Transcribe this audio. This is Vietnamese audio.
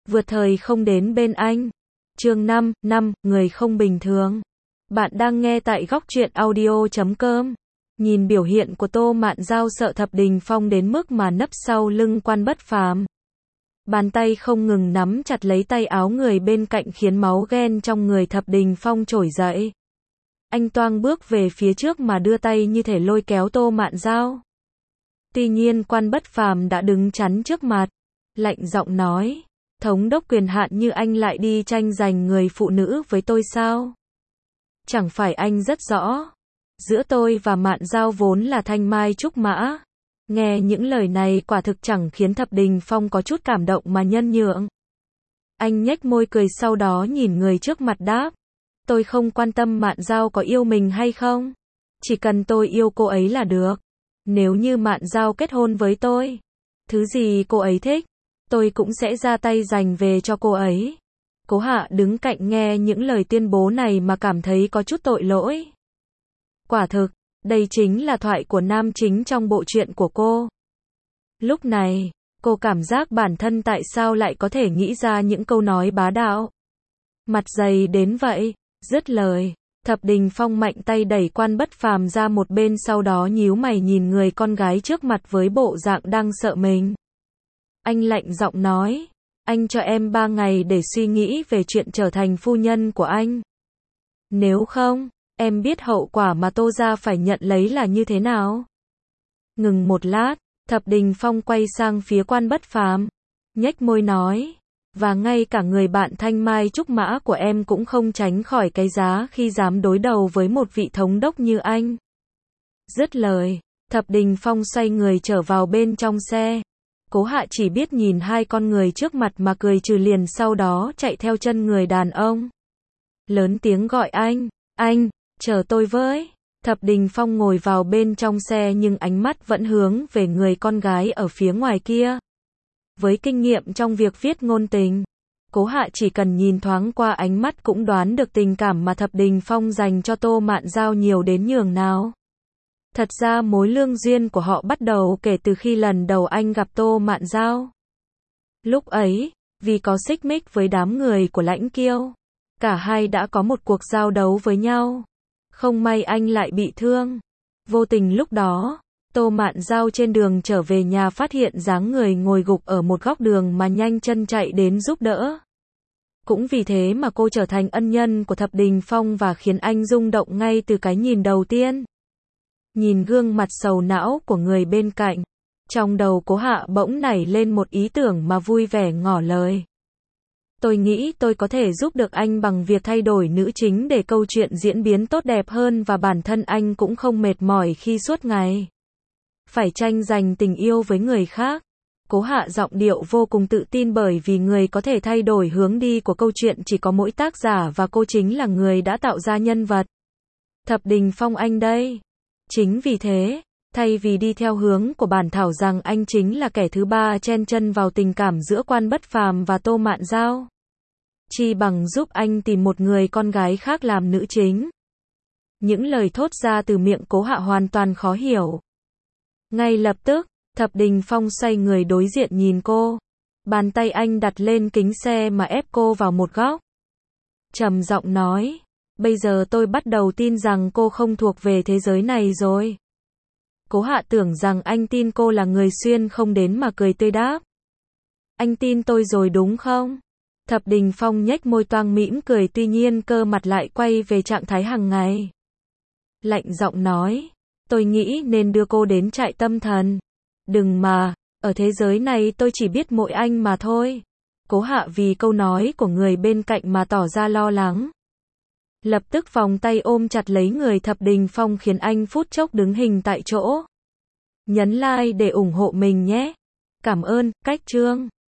vượt thời không đến bên anh. Chương 5, người không bình thường. Bạn đang nghe tại góc truyện audio.com. Nhìn biểu hiện của Tô Mạn Dao sợ Thập Đình Phong đến mức mà nấp sau lưng Quan Bất Phàm. Bàn tay không ngừng nắm chặt lấy tay áo người bên cạnh khiến máu ghen trong người Thập Đình Phong trỗi dậy. Anh toang bước về phía trước mà đưa tay như thể lôi kéo Tô Mạn Dao. Tuy nhiên Quan Bất Phàm đã đứng chắn trước mặt, lạnh giọng nói, thống đốc quyền hạn như anh lại đi tranh giành người phụ nữ với tôi sao? Chẳng phải anh rất rõ, giữa tôi và Mạn Dao vốn là thanh mai trúc mã. Nghe những lời này quả thực chẳng khiến Thập Đình Phong có chút cảm động mà nhân nhượng. Anh nhếch môi cười sau đó nhìn người trước mặt đáp, tôi không quan tâm Mạn Dao có yêu mình hay không, chỉ cần tôi yêu cô ấy là được. Nếu như Mạn Dao kết hôn với tôi, thứ gì cô ấy thích, tôi cũng sẽ ra tay giành về cho cô ấy. Cố Hạ đứng cạnh nghe những lời tuyên bố này mà cảm thấy có chút tội lỗi. Quả thực, đây chính là thoại của nam chính trong bộ truyện của cô. Lúc này, cô cảm giác bản thân tại sao lại có thể nghĩ ra những câu nói bá đạo. Mặt dày đến vậy, dứt lời, Thập Đình Phong mạnh tay đẩy Quan Bất Phàm ra một bên sau đó nhíu mày nhìn người con gái trước mặt với bộ dạng đang sợ mình. Anh lạnh giọng nói, anh cho em 3 ngày để suy nghĩ về chuyện trở thành phu nhân của anh. Nếu không, em biết hậu quả mà Tô gia phải nhận lấy là như thế nào. Ngừng một lát, Thập Đình Phong quay sang phía Quan Bất Phàm, nhếch môi nói, và ngay cả người bạn thanh mai trúc mã của em cũng không tránh khỏi cái giá khi dám đối đầu với một vị thống đốc như anh. Dứt lời, Thập Đình Phong xoay người trở vào bên trong xe. Cố Hạ chỉ biết nhìn hai con người trước mặt mà cười trừ liền sau đó chạy theo chân người đàn ông. Lớn tiếng gọi anh, chờ tôi với. Thập Đình Phong ngồi vào bên trong xe nhưng ánh mắt vẫn hướng về người con gái ở phía ngoài kia. Với kinh nghiệm trong việc viết ngôn tình, Cố Hạ chỉ cần nhìn thoáng qua ánh mắt cũng đoán được tình cảm mà Thập Đình Phong dành cho Tô Mạn Dao nhiều đến nhường nào. Thật ra mối lương duyên của họ bắt đầu kể từ khi lần đầu anh gặp Tô Mạn Dao. Lúc ấy, vì có xích mích với đám người của Lãnh Kiêu, cả hai đã có một cuộc giao đấu với nhau. Không may anh lại bị thương. Vô tình lúc đó, Tô Mạn Dao trên đường trở về nhà phát hiện dáng người ngồi gục ở một góc đường mà nhanh chân chạy đến giúp đỡ. Cũng vì thế mà cô trở thành ân nhân của Thập Đình Phong và khiến anh rung động ngay từ cái nhìn đầu tiên. Nhìn gương mặt sầu não của người bên cạnh, trong đầu Cố Hạ bỗng nảy lên một ý tưởng mà vui vẻ ngỏ lời. Tôi nghĩ tôi có thể giúp được anh bằng việc thay đổi nữ chính để câu chuyện diễn biến tốt đẹp hơn và bản thân anh cũng không mệt mỏi khi suốt ngày phải tranh giành tình yêu với người khác. Cố Hạ giọng điệu vô cùng tự tin bởi vì người có thể thay đổi hướng đi của câu chuyện chỉ có mỗi tác giả và cô chính là người đã tạo ra nhân vật Thập Đình Phong anh đây. Chính vì thế, thay vì đi theo hướng của bản thảo rằng anh chính là kẻ thứ ba chen chân vào tình cảm giữa Quan Bất Phàm và Tô Mạn Dao, chi bằng giúp anh tìm một người con gái khác làm nữ chính. Những lời thốt ra từ miệng Cố Hạ hoàn toàn khó hiểu. Ngay lập tức, Thập Đình Phong xoay người đối diện nhìn cô. Bàn tay anh đặt lên kính xe mà ép cô vào một góc. Trầm giọng nói, bây giờ tôi bắt đầu tin rằng cô không thuộc về thế giới này rồi. Cố Hạ tưởng rằng anh tin cô là người xuyên không đến mà cười tươi đáp. Anh tin tôi rồi đúng không? Thập Đình Phong nhếch môi toang mỉm cười tuy nhiên cơ mặt lại quay về trạng thái hàng ngày. Lạnh giọng nói, tôi nghĩ nên đưa cô đến trại tâm thần. Đừng mà, ở thế giới này tôi chỉ biết mỗi anh mà thôi. Cố Hạ vì câu nói của người bên cạnh mà tỏ ra lo lắng. Lập tức vòng tay ôm chặt lấy người Thập Đình Phong khiến anh phút chốc đứng hình tại chỗ. Nhấn like để ủng hộ mình nhé. Cảm ơn, cách chương.